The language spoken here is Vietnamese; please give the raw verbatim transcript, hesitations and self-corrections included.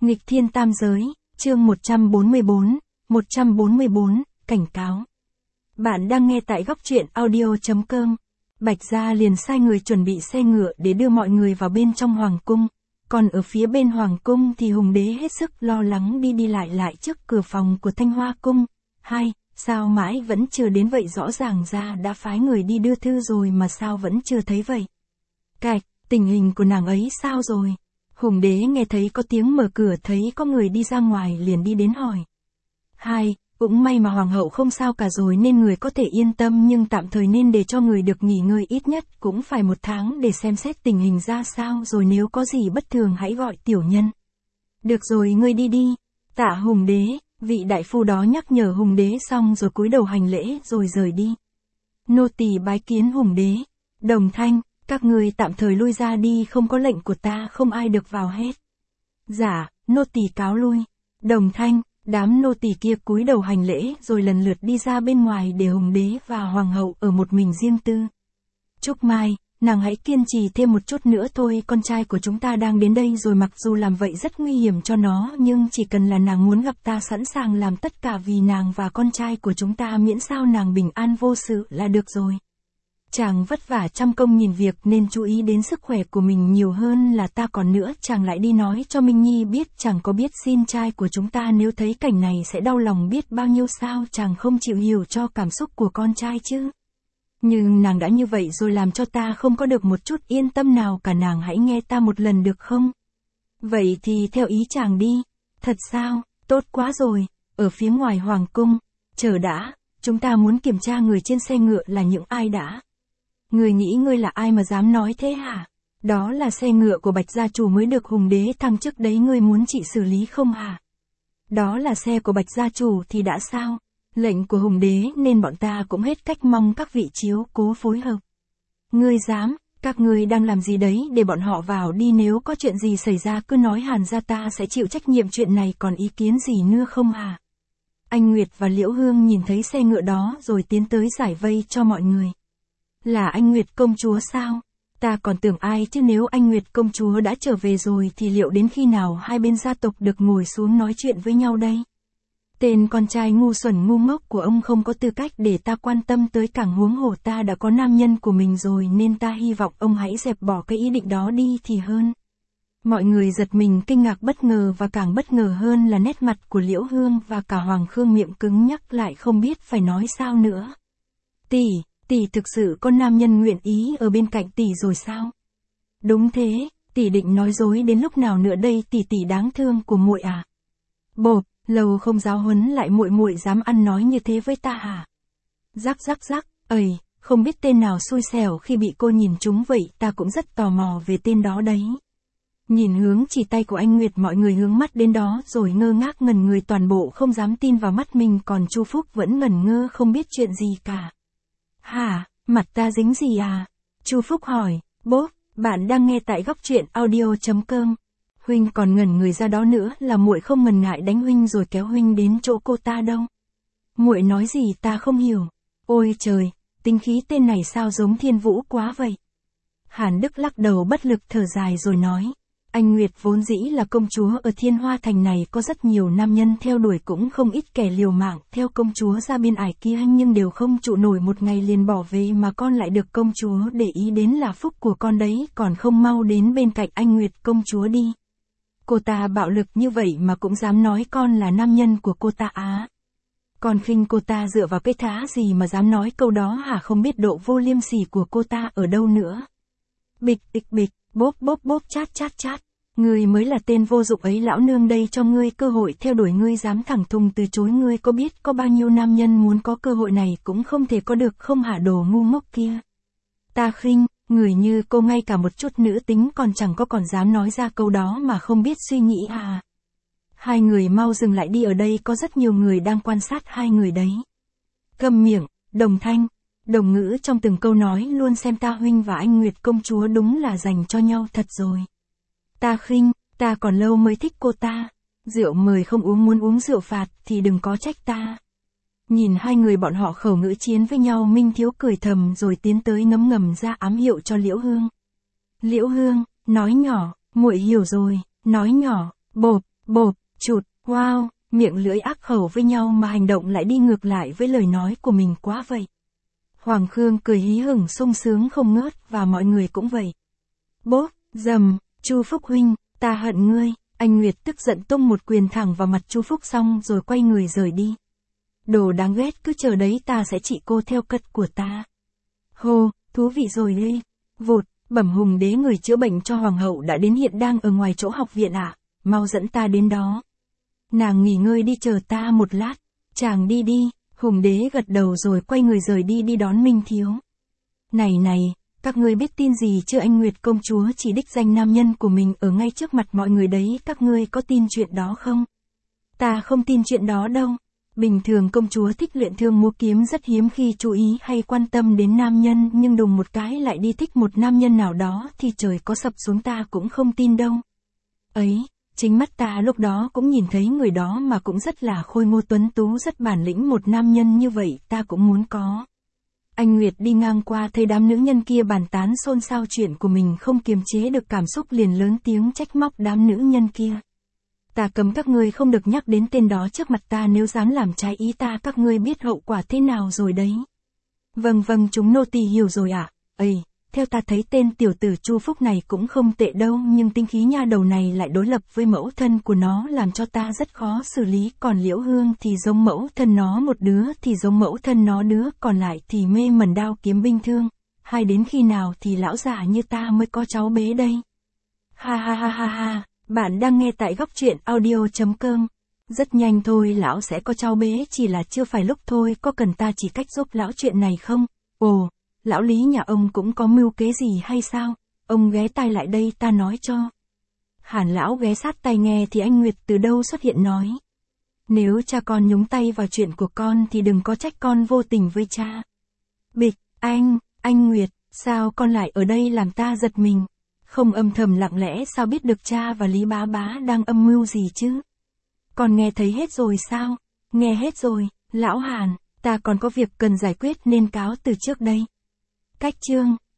Nghịch thiên tam giới, chương một trăm bốn mươi bốn, một trăm bốn mươi bốn, cảnh cáo. Bạn đang nghe tại góc truyện audio chấm com. Bạch Gia liền sai người chuẩn bị xe ngựa để đưa mọi người vào bên trong hoàng cung. Còn ở phía bên hoàng cung thì Hùng Đế hết sức lo lắng đi đi lại lại trước cửa phòng của Thanh Hoa Cung. Hai, sao mãi vẫn chưa đến vậy, rõ ràng ra đã phái người đi đưa thư rồi mà sao vẫn chưa thấy vậy. Cạch, tình hình của nàng ấy sao rồi? Hùng Đế nghe thấy có tiếng mở cửa, thấy có người đi ra ngoài liền đi đến hỏi. Hai, cũng may mà hoàng hậu không sao cả rồi nên người có thể yên tâm, nhưng tạm thời nên để cho người được nghỉ ngơi ít nhất cũng phải một tháng để xem xét tình hình ra sao, rồi nếu có gì bất thường hãy gọi tiểu nhân. Được rồi, ngươi đi đi. Tạ Hùng Đế. Vị đại phu đó nhắc nhở Hùng Đế xong rồi cúi đầu hành lễ rồi rời đi. Nô tỳ bái kiến Hùng Đế. Đồng Thanh, các ngươi tạm thời lui ra đi, không có lệnh của ta không ai được vào hết. Dạ, nô tỳ cáo lui. Đồng Thanh, đám nô tỳ kia cúi đầu hành lễ rồi lần lượt đi ra bên ngoài để Hùng Đế và hoàng hậu ở một mình riêng tư. Trúc Mai, nàng hãy kiên trì thêm một chút nữa thôi, con trai của chúng ta đang đến đây rồi, mặc dù làm vậy rất nguy hiểm cho nó, nhưng chỉ cần là nàng muốn gặp ta sẵn sàng làm tất cả vì nàng và con trai của chúng ta, miễn sao nàng bình an vô sự là được rồi. Chàng vất vả trăm công nghìn việc nên chú ý đến sức khỏe của mình nhiều hơn là ta, còn nữa chàng lại đi nói cho Minh Nhi biết, chàng có biết xin trai của chúng ta nếu thấy cảnh này sẽ đau lòng biết bao nhiêu, sao chàng không chịu hiểu cho cảm xúc của con trai chứ. Nhưng nàng đã như vậy rồi làm cho ta không có được một chút yên tâm nào cả, nàng hãy nghe ta một lần được không? Vậy thì theo ý chàng đi. Thật sao? Tốt quá rồi. Ở phía ngoài hoàng cung. Chờ đã, chúng ta muốn kiểm tra người trên xe ngựa là những ai đã. Người nghĩ ngươi là ai mà dám nói thế hả? Đó là xe ngựa của Bạch gia chủ mới được Hùng Đế thăng chức đấy, ngươi muốn chị xử lý không hả? Đó là xe của Bạch gia chủ thì đã sao? Lệnh của Hùng Đế nên bọn ta cũng hết cách, mong các vị chiếu cố phối hợp. Ngươi dám, các ngươi đang làm gì đấy, để bọn họ vào đi, nếu có chuyện gì xảy ra cứ nói hàn ra, ta sẽ chịu trách nhiệm chuyện này, còn ý kiến gì nữa không hả? Anh Nguyệt và Liễu Hương nhìn thấy xe ngựa đó rồi tiến tới giải vây cho mọi người. Là anh Nguyệt công chúa sao? Ta còn tưởng ai chứ, nếu anh Nguyệt công chúa đã trở về rồi thì liệu đến khi nào hai bên gia tộc được ngồi xuống nói chuyện với nhau đây? Tên con trai ngu xuẩn ngu ngốc của ông không có tư cách để ta quan tâm tới, càng huống hồ ta đã có nam nhân của mình rồi, nên ta hy vọng ông hãy dẹp bỏ cái ý định đó đi thì hơn. Mọi người giật mình kinh ngạc bất ngờ, và càng bất ngờ hơn là nét mặt của Liễu Hương và cả Hoàng Khương miệng cứng nhắc lại không biết phải nói sao nữa. Tỷ, tỷ thực sự có nam nhân nguyện ý ở bên cạnh tỷ rồi sao? Đúng thế, tỷ định nói dối đến lúc nào nữa đây, tỷ tỷ đáng thương của muội à? Bộp. Lâu không giáo huấn lại muội muội dám ăn nói như thế với ta hả? Rắc rắc rắc, ầy, không biết tên nào xui xẻo khi bị cô nhìn trúng vậy, ta cũng rất tò mò về tên đó đấy. Nhìn hướng chỉ tay của anh Nguyệt, mọi người hướng mắt đến đó rồi ngơ ngác ngẩn người, toàn bộ không dám tin vào mắt mình, còn Chu Phúc vẫn ngẩn ngơ không biết chuyện gì cả. Hả, mặt ta dính gì à? Chu Phúc hỏi. Bốp, bạn đang nghe tại góc truyện audio chấm com. Huynh còn ngẩn người ra đó nữa, là muội không ngần ngại đánh huynh rồi kéo huynh đến chỗ cô ta đâu. Muội nói gì ta không hiểu. Ôi trời, tính khí tên này sao giống Thiên Vũ quá vậy. Hàn Đức lắc đầu bất lực thở dài rồi nói. Anh Nguyệt vốn dĩ là công chúa ở Thiên Hoa Thành này, có rất nhiều nam nhân theo đuổi, cũng không ít kẻ liều mạng theo công chúa ra bên ải kia, nhưng đều không trụ nổi một ngày liền bỏ về, mà con lại được công chúa để ý đến, là phúc của con đấy, còn không mau đến bên cạnh anh Nguyệt công chúa đi. Cô ta bạo lực như vậy mà cũng dám nói con là nam nhân của cô ta á. Con khinh cô ta dựa vào cái thá gì mà dám nói câu đó hả, không biết độ vô liêm sỉ của cô ta ở đâu nữa. Bịch bịch bịch, bốp bốp bốp, chát chát chát. Ngươi mới là tên vô dụng ấy, lão nương đây cho ngươi cơ hội theo đuổi, ngươi dám thẳng thừng từ chối, ngươi có biết có bao nhiêu nam nhân muốn có cơ hội này cũng không thể có được không hả, đồ ngu ngốc kia. Ta khinh. Người như cô ngay cả một chút nữ tính còn chẳng có, còn dám nói ra câu đó mà không biết suy nghĩ à. Hai người mau dừng lại đi, ở đây có rất nhiều người đang quan sát hai người đấy. Câm miệng, Đồng Thanh. Đồng ngữ trong từng câu nói luôn xem ta huynh và anh Nguyệt công chúa đúng là dành cho nhau thật rồi. Ta khinh, ta còn lâu mới thích cô ta. Rượu mời không uống, muốn uống rượu phạt thì đừng có trách ta. Nhìn hai người bọn họ khẩu ngữ chiến với nhau, Minh Thiếu cười thầm rồi tiến tới ngấm ngầm ra ám hiệu cho Liễu Hương. Liễu Hương, nói nhỏ, muội hiểu rồi, nói nhỏ, bộp, Bộp, chụt, wow, miệng lưỡi ác khẩu với nhau mà hành động lại đi ngược lại với lời nói của mình quá vậy. Hoàng Khương cười hí hửng sung sướng không ngớt và mọi người cũng vậy. Bốp, dầm, Chu Phúc huynh, ta hận ngươi, anh Nguyệt tức giận tung một quyền thẳng vào mặt Chu Phúc xong rồi quay người rời đi. Đồ đáng ghét, cứ chờ đấy ta sẽ trị cô theo cất của ta. Hô, thú vị rồi đi. Vụt, Bẩm Hùng Đế, người chữa bệnh cho hoàng hậu đã đến, hiện đang ở ngoài chỗ học viện ạ, à? Mau dẫn ta đến đó. Nàng nghỉ ngơi đi, chờ ta một lát. Chàng đi đi. Hùng Đế gật đầu rồi quay người rời đi đi đón Minh Thiếu. Này này, các ngươi biết tin gì chưa? Anh Nguyệt công chúa chỉ đích danh nam nhân của mình ở ngay trước mặt mọi người đấy, các ngươi có tin chuyện đó không? Ta không tin chuyện đó đâu. Bình thường công chúa thích luyện thương múa kiếm, rất hiếm khi chú ý hay quan tâm đến nam nhân, nhưng đùng một cái lại đi thích một nam nhân nào đó thì trời có sập xuống ta cũng không tin đâu. Ấy, chính mắt ta lúc đó cũng nhìn thấy người đó mà cũng rất là khôi ngô tuấn tú, rất bản lĩnh, một nam nhân như vậy ta cũng muốn có. Anh Nguyệt đi ngang qua thấy đám nữ nhân kia bàn tán xôn xao chuyện của mình, không kiềm chế được cảm xúc liền lớn tiếng trách móc đám nữ nhân kia. Ta cấm các ngươi không được nhắc đến tên đó trước mặt ta, nếu dám làm trái ý ta các ngươi biết hậu quả thế nào rồi đấy. Vâng vâng, chúng nô tỳ hiểu rồi ạ. À? Ây, theo ta thấy tên tiểu tử Chu Phúc này cũng không tệ đâu, nhưng tinh khí nha đầu này lại đối lập với mẫu thân của nó làm cho ta rất khó xử lý, còn Liễu Hương thì giống mẫu thân nó một đứa, thì giống mẫu thân nó đứa còn lại thì mê mẩn đao kiếm binh thương. Hay đến khi nào thì lão già như ta mới có cháu bế đây? Ha ha ha ha ha. Bạn đang nghe tại góc truyện audio chấm com. Rất nhanh thôi lão sẽ có cháu bế, chỉ là chưa phải lúc thôi, có cần ta chỉ cách giúp lão chuyện này không? Ồ, lão Lý nhà ông cũng có mưu kế gì hay sao? Ông ghé tai lại đây ta nói cho. Hàn lão ghé sát tai nghe thì anh Nguyệt từ đâu xuất hiện nói. Nếu cha con nhúng tay vào chuyện của con thì đừng có trách con vô tình với cha. Bịch, anh, anh Nguyệt, sao con lại ở đây làm ta giật mình? Không âm thầm lặng lẽ sao biết được cha và Lý bá bá đang âm mưu gì chứ? Con nghe thấy hết rồi sao? Nghe hết rồi, lão Hàn, ta còn có việc cần giải quyết nên cáo từ trước đây. Cách chương